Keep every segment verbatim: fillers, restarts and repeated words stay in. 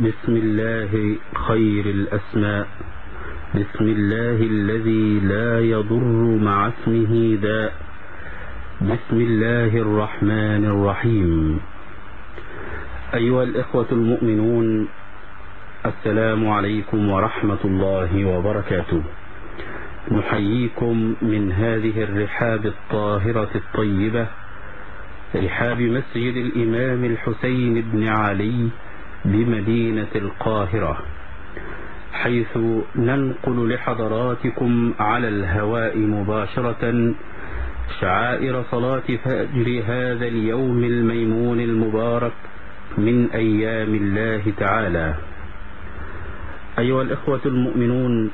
بسم الله خير الأسماء، بسم الله الذي لا يضر مع اسمه داء، بسم الله الرحمن الرحيم. أيها الإخوة المؤمنون، السلام عليكم ورحمة الله وبركاته. نحييكم من هذه الرحاب الطاهرة الطيبة، رحاب مسجد الإمام الحسين بن علي بمدينة القاهرة، حيث ننقل لحضراتكم على الهواء مباشرة شعائر صلاة فجر هذا اليوم الميمون المبارك من أيام الله تعالى. أيها الإخوة المؤمنون،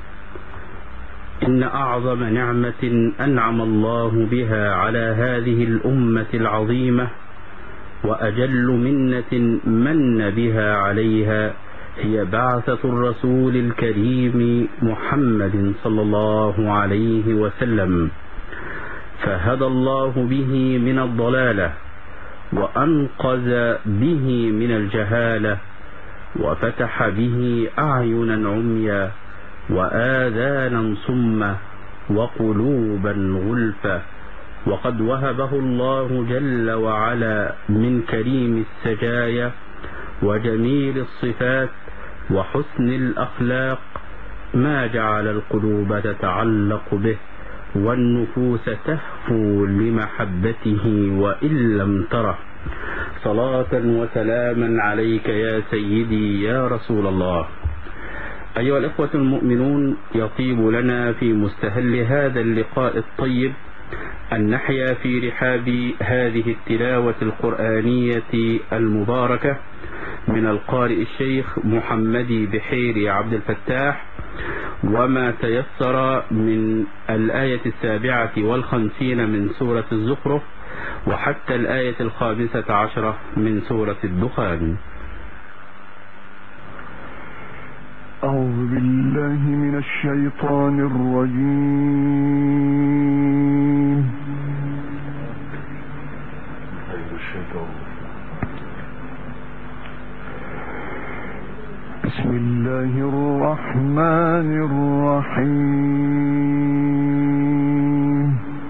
إن أعظم نعمة أنعم الله بها على هذه الأمة العظيمة وأجل منة من بها عليها هي بعثة الرسول الكريم محمد صلى الله عليه وسلم، فهدى الله به من الضلالة وأنقذ به من الجهالة وفتح به أعينا عميا وآذانا صما وقلوبا غلفا، وقد وهبه الله جل وعلا من كريم السجايا وجميل الصفات وحسن الأخلاق ما جعل القلوب تتعلق به والنفوس تهفو لمحبته وإن لم تره. صلاة وسلاما عليك يا سيدي يا رسول الله. أيها الإخوة المؤمنون، يطيب لنا في مستهل هذا اللقاء الطيب أن نحيا في رحاب هذه التلاوة القرآنية المباركة من القارئ الشيخ محمد بحيري عبد الفتاح، وما تيسر من الآية السابعة والخمسين من سورة الزخرف وحتى الآية الخامسة عشرة من سورة الدخان. أعوذ بالله من الشيطان الرجيم. بسم الله الرحمن الرحيم.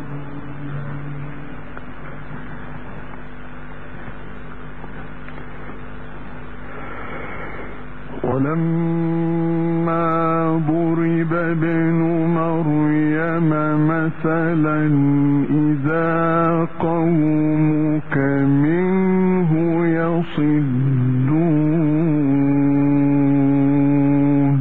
ولما ضرب ابن مريم مثلا إذا قومك منه يصدون.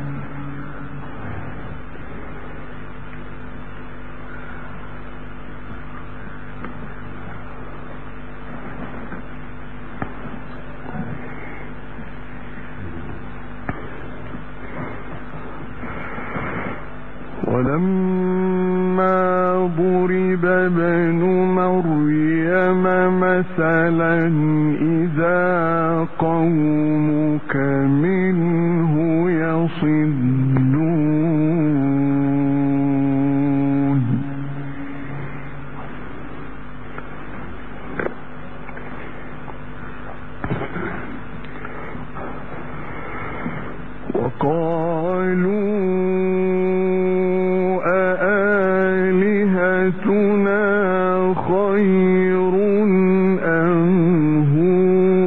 ولما ضرب ابن مريم مثلا إذا قومك منه يصدون. وقالوا أآلهتنا خير أم هو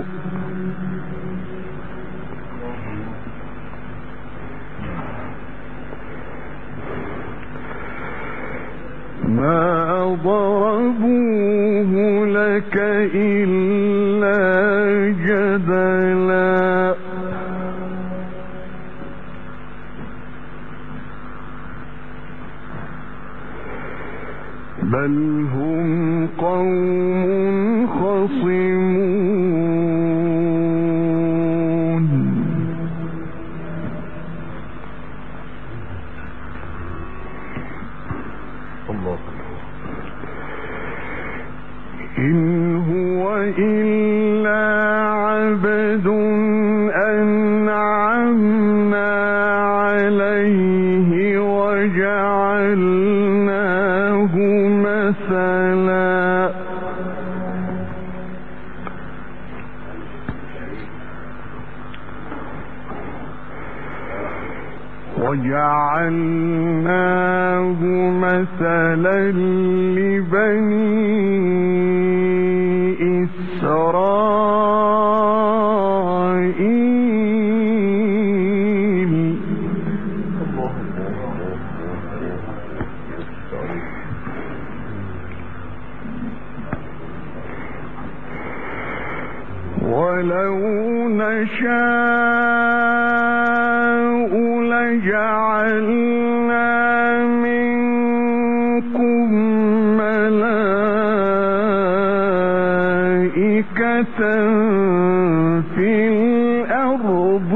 ما ضربوه لك إلا جدلا. بل هم قوم خصمون. الله إن هو إلا عبد أنعمنا عليه وجعلناه مثلا وجعلناه مثلا لبني إسرائيل ولو نشاء لجعلنا منكم ملائكة في الأرض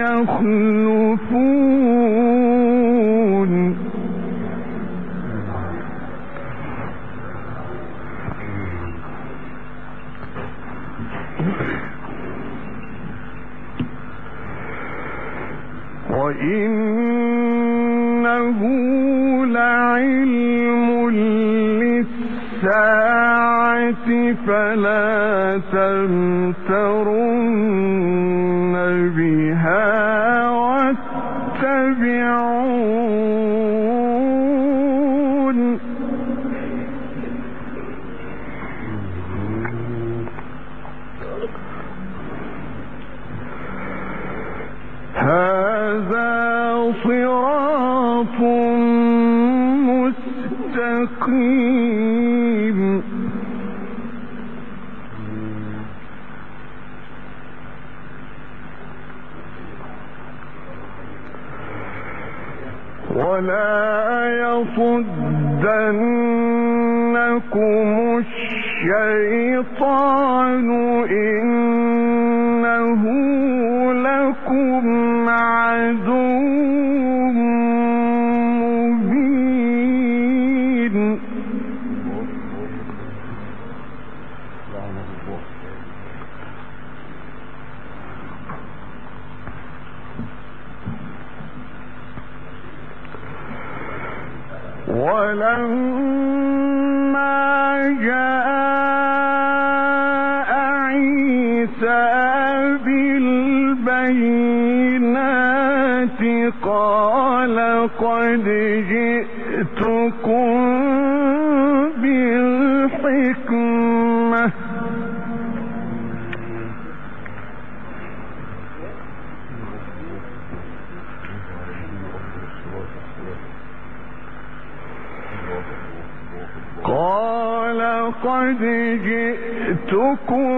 يخلفون وإنه لعلم للساعة فلا تمترن بها واتبعون هذا صراط مستقيم ولا يصدنكم الشيطان إنه لكم عدو مبين ولما جاء عيسى بالبينات قال قد جئتكم بالحكمة قال قد جئتكم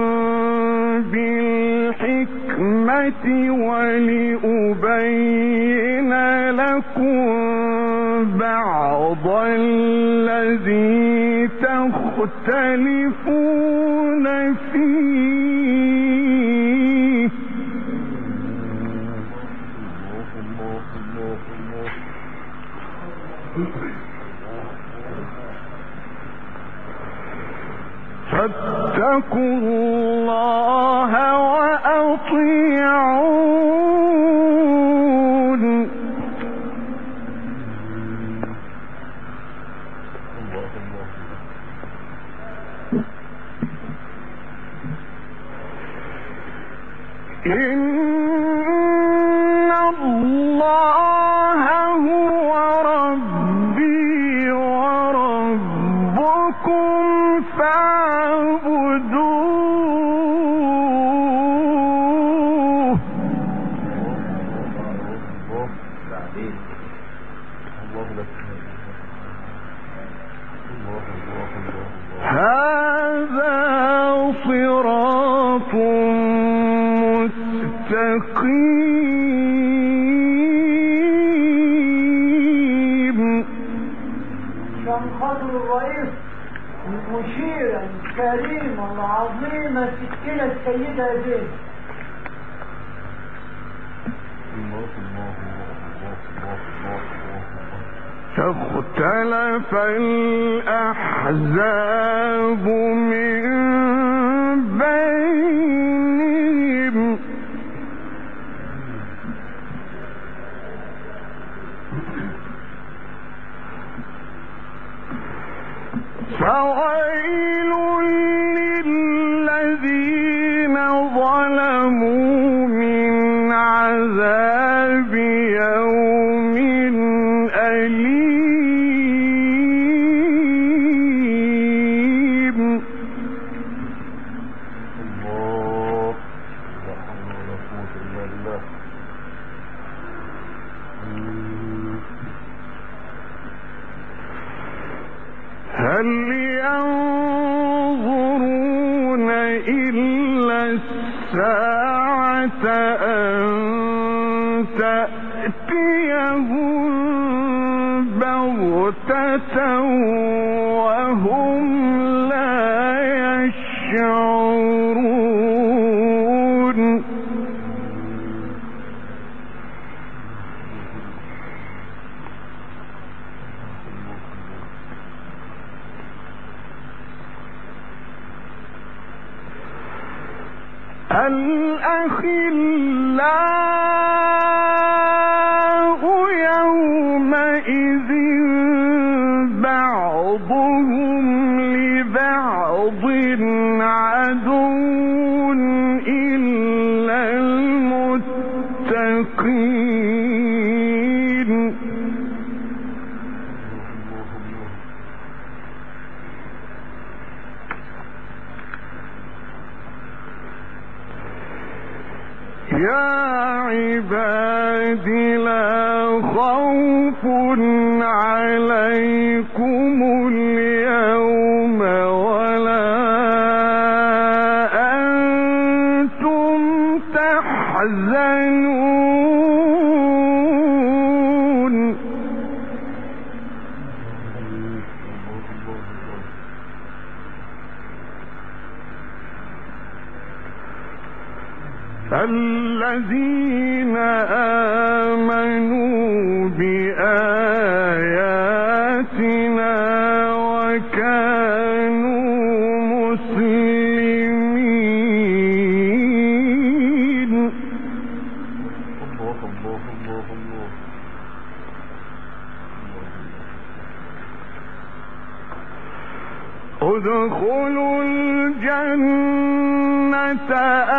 بالحكمة ولأبين لكم بعض الذي تختلفون فيه فاتقوا الله وأطيعون إن الله هو ربي وربكم فاعبدوه هذا صراط مستقيم. كان خاطر الرئيس المشيرة الكريمة العظيمة السكينة السيدة زين فاختلف الأحزاب من بينهم فويل للذين ظلموا من عذاب يوم الأخلاء يومئذ بعضهم لبعض عدو إلا المتقين. يا عباد لا خوف عليكم اليوم ولا أنتم تحزنون. الذين آمنوا بآياتنا وكانوا مسلمين. الله الله الله الله. ادخلوا الجنة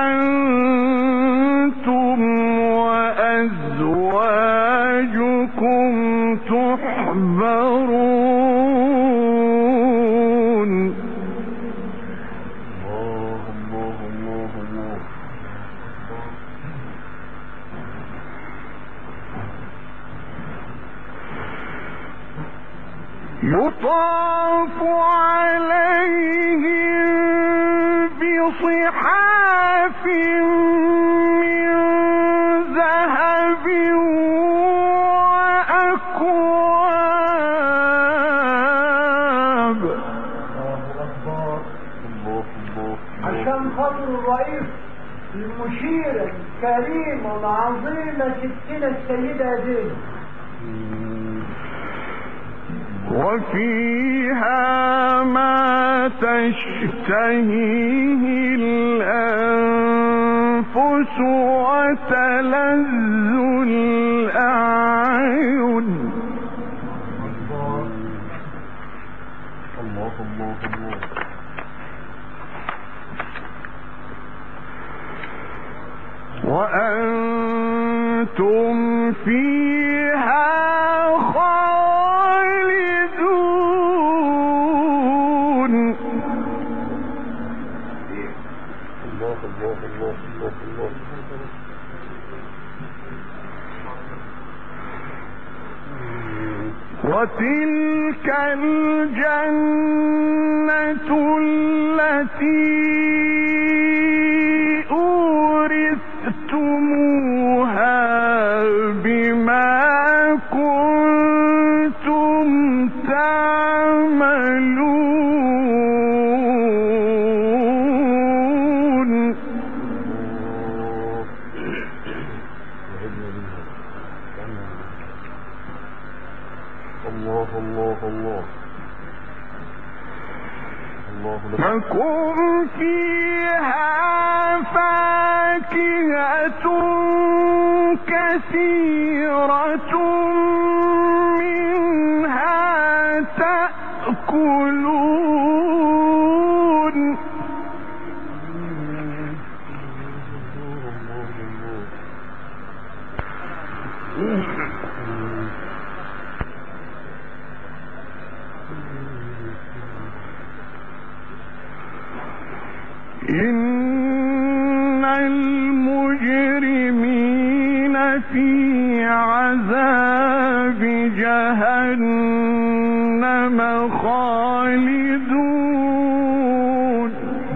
أنتم وأزواجكم تحبرون. الله الله الله الله. يطاف عليهم بصحاف من ذهب وأكواب. عشان خاطر الرئيس المشيرة الكريمة العظيمة ستنا السيدة دي وفيها ما تشتهيه الأنفس وتلذ الأعين. الله الله الله. وأنتم فيها خالدون. الله الله الله الله. وتلك الجنة التي أورثتموها بما كنتم تعملون. الله الله الله. لكم فيها فاكهة كثيرة منها تأكلون. إن المجرمين في عذاب جهنم خالدون.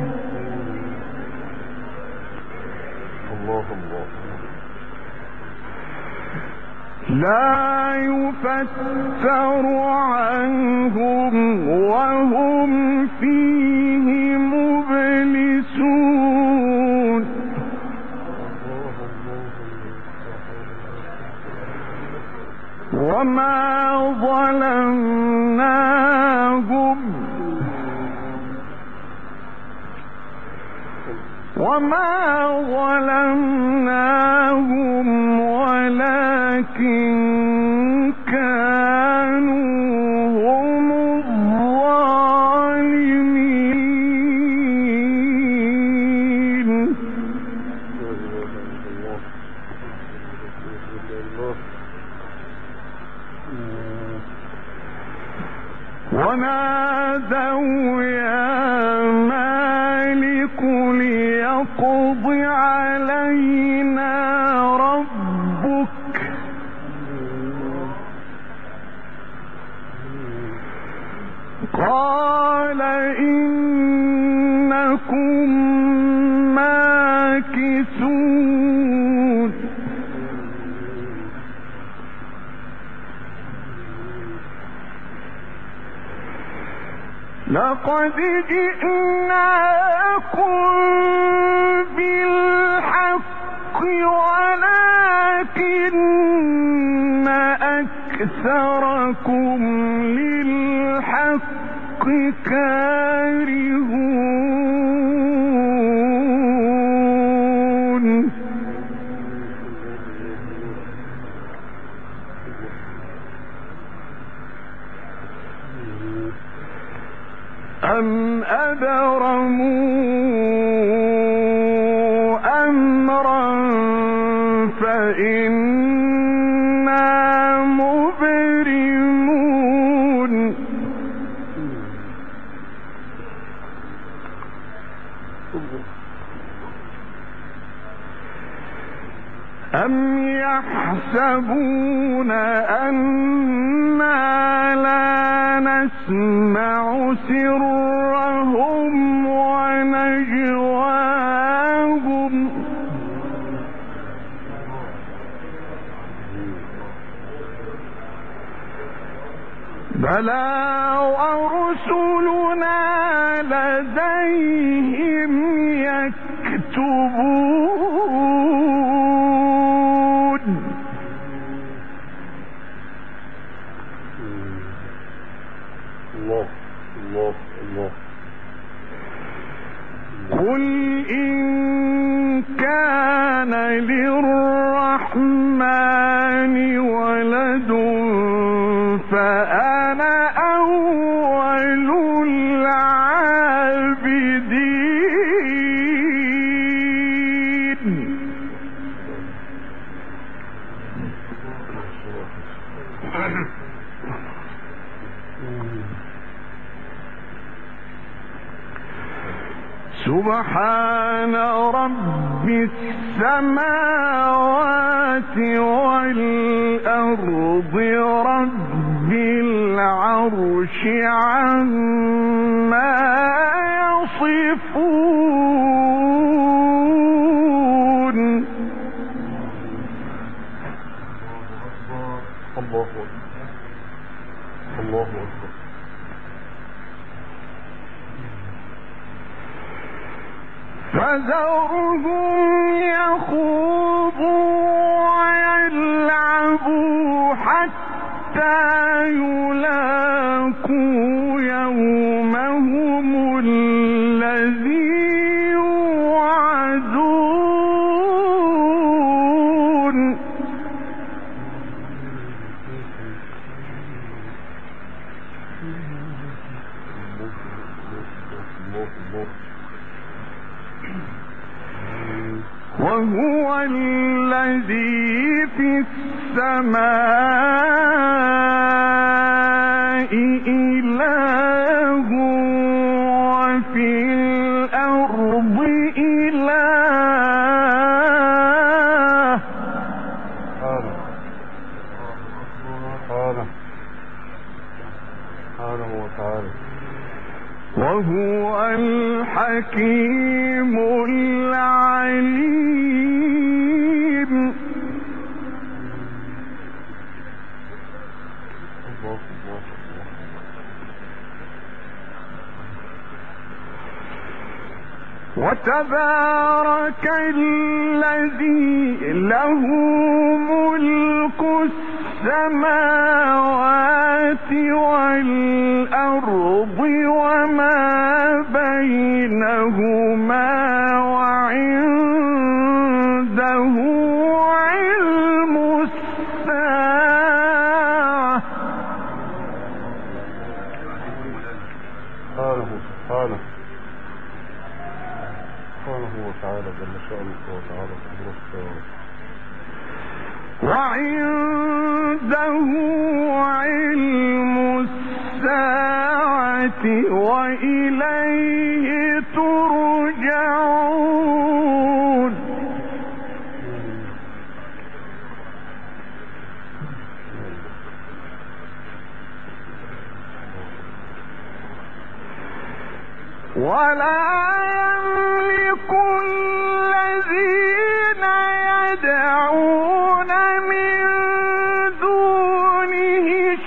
الله الله. لا يفتر عنهم وهم فيه مبلسون. وما ظلمناهم وما ظلمناهم ولكن كانوا هم الظالمين. ونادوا يا مالك ليقض علينا ربك قال إنكم ماكثون. لقد جئناكم بالحق ولكن أكثركم للحق كارهون. أم أبرموا أمرا فإنا مبرمون. أم يحسبون أنا لا نسمع سرهم ونجواهم بلى ورسلنا لديهم يكتبون. الله الله الله. قل إن كان للرحمن ولد فأنا أول العابدين. سبحان رب السماوات والأرض رب العرش عما يصفون. الله أكبر الله أكبر. فذرهم يخوضوا ويلعبوا حتى يلاقوا يومهم الذي يوعدون. وهو الذي في السماء إله وفي الأرض إله. وهو الحكيم العليم. وتبارك الذي له ملك السماوات والأرض وما بينهما وعلى سبحانه وتعالى جل شأنه وتعالى قدرته. وعنده علم الساعة وإليه ترجعون. ولا يملك الذين يدعون من دونه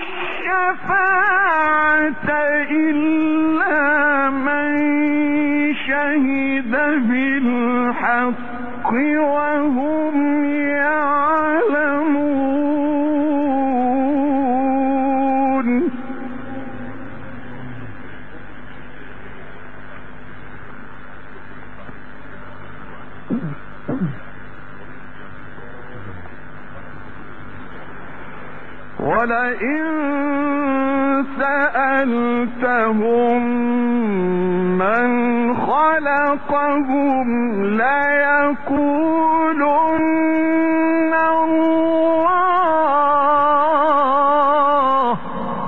الشفاعة إلا من شهد بالحق وهم يعلمون. ولئن سألتهم من خلقهم ليقولن الله.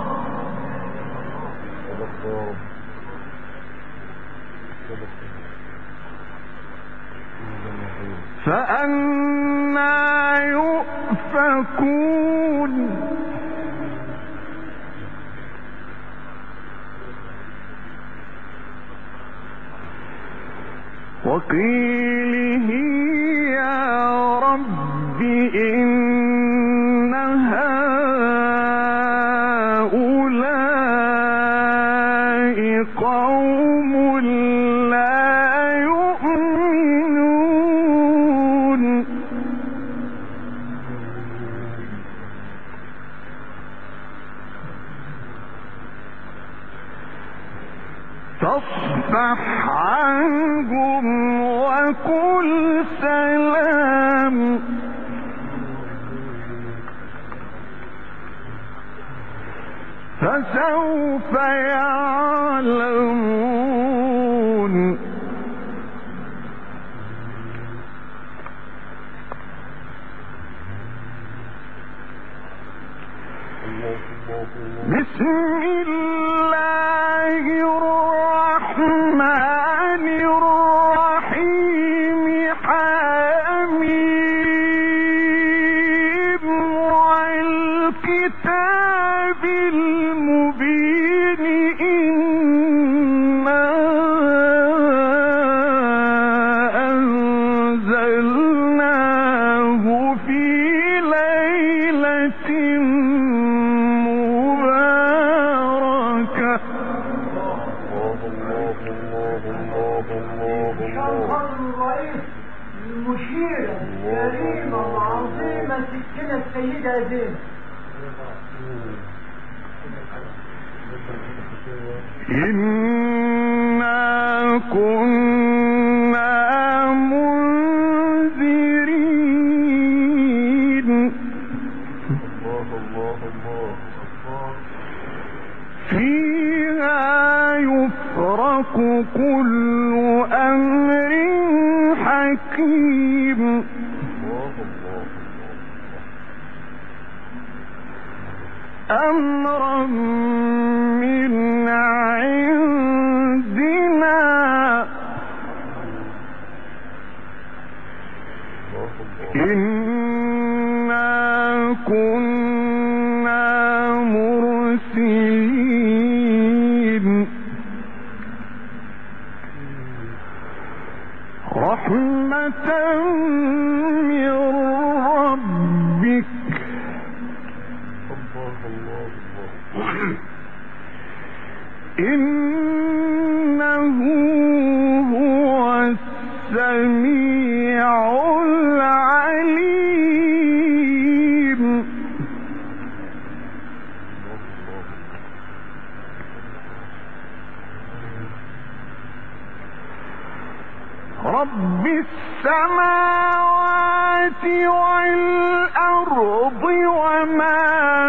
فأنى يؤفكون. وقيله يا رب إن هؤلاء قوم لا يؤمنون. فاصفح عنهم وقل سلام. فسوف يعلمون. بسم الله الرحمن الرحيم. حميم. والكتاب المبين. إنا أنزلناه في ليلة مشيرة كريمة وعظيمة ستنا السيدة زينب. إنا كنا منذرين. فيها يفرق كل أمر حكيم. أمرا من عندنا. إنا كنا مرسلين. رحمة من ربك. إنه هو السميع العليم. رب السماوات والأرض وما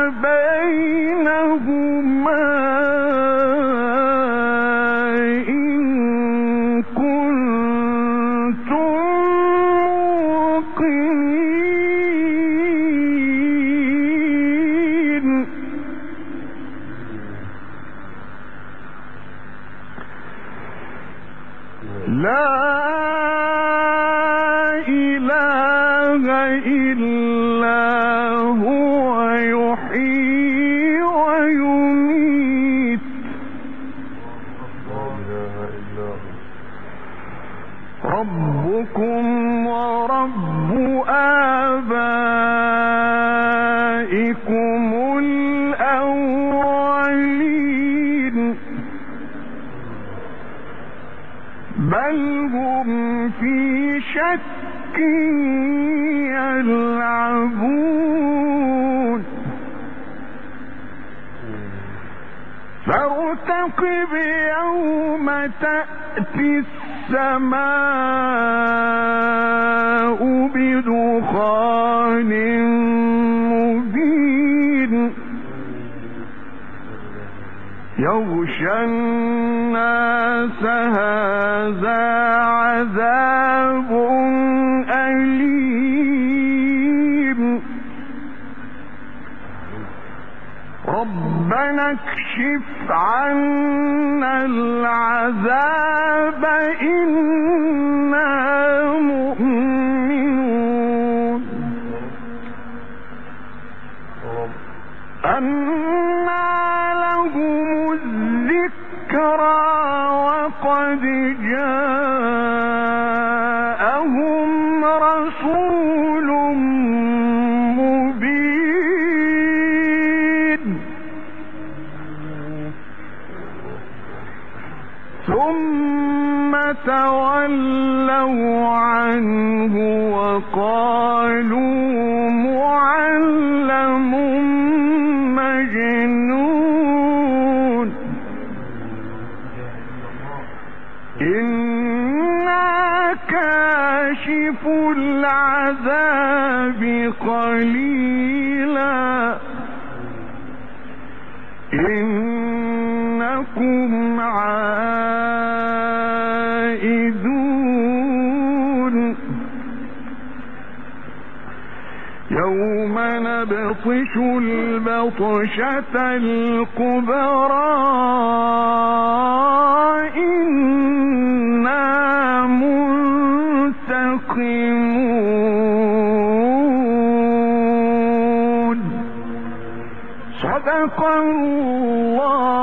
بينهما إن كنتم ربكم ورب آبائكم الأولين بل هم في شك يلعبون فارتقب يوم تأتي السماء بدخان مبين يغشى الناس هذا عذاب أليم ربنا اكشف عنا العذاب إنا مؤمنون أنى لهم الذكرى وقد جاءهم رسول مبين ثم تولوا عنه وقالوا معلم مجنون إنا كاشف العذاب قليلا إنكم عائدون يوم نبطش البطشة الكبرى إنا منتقمون صدق الله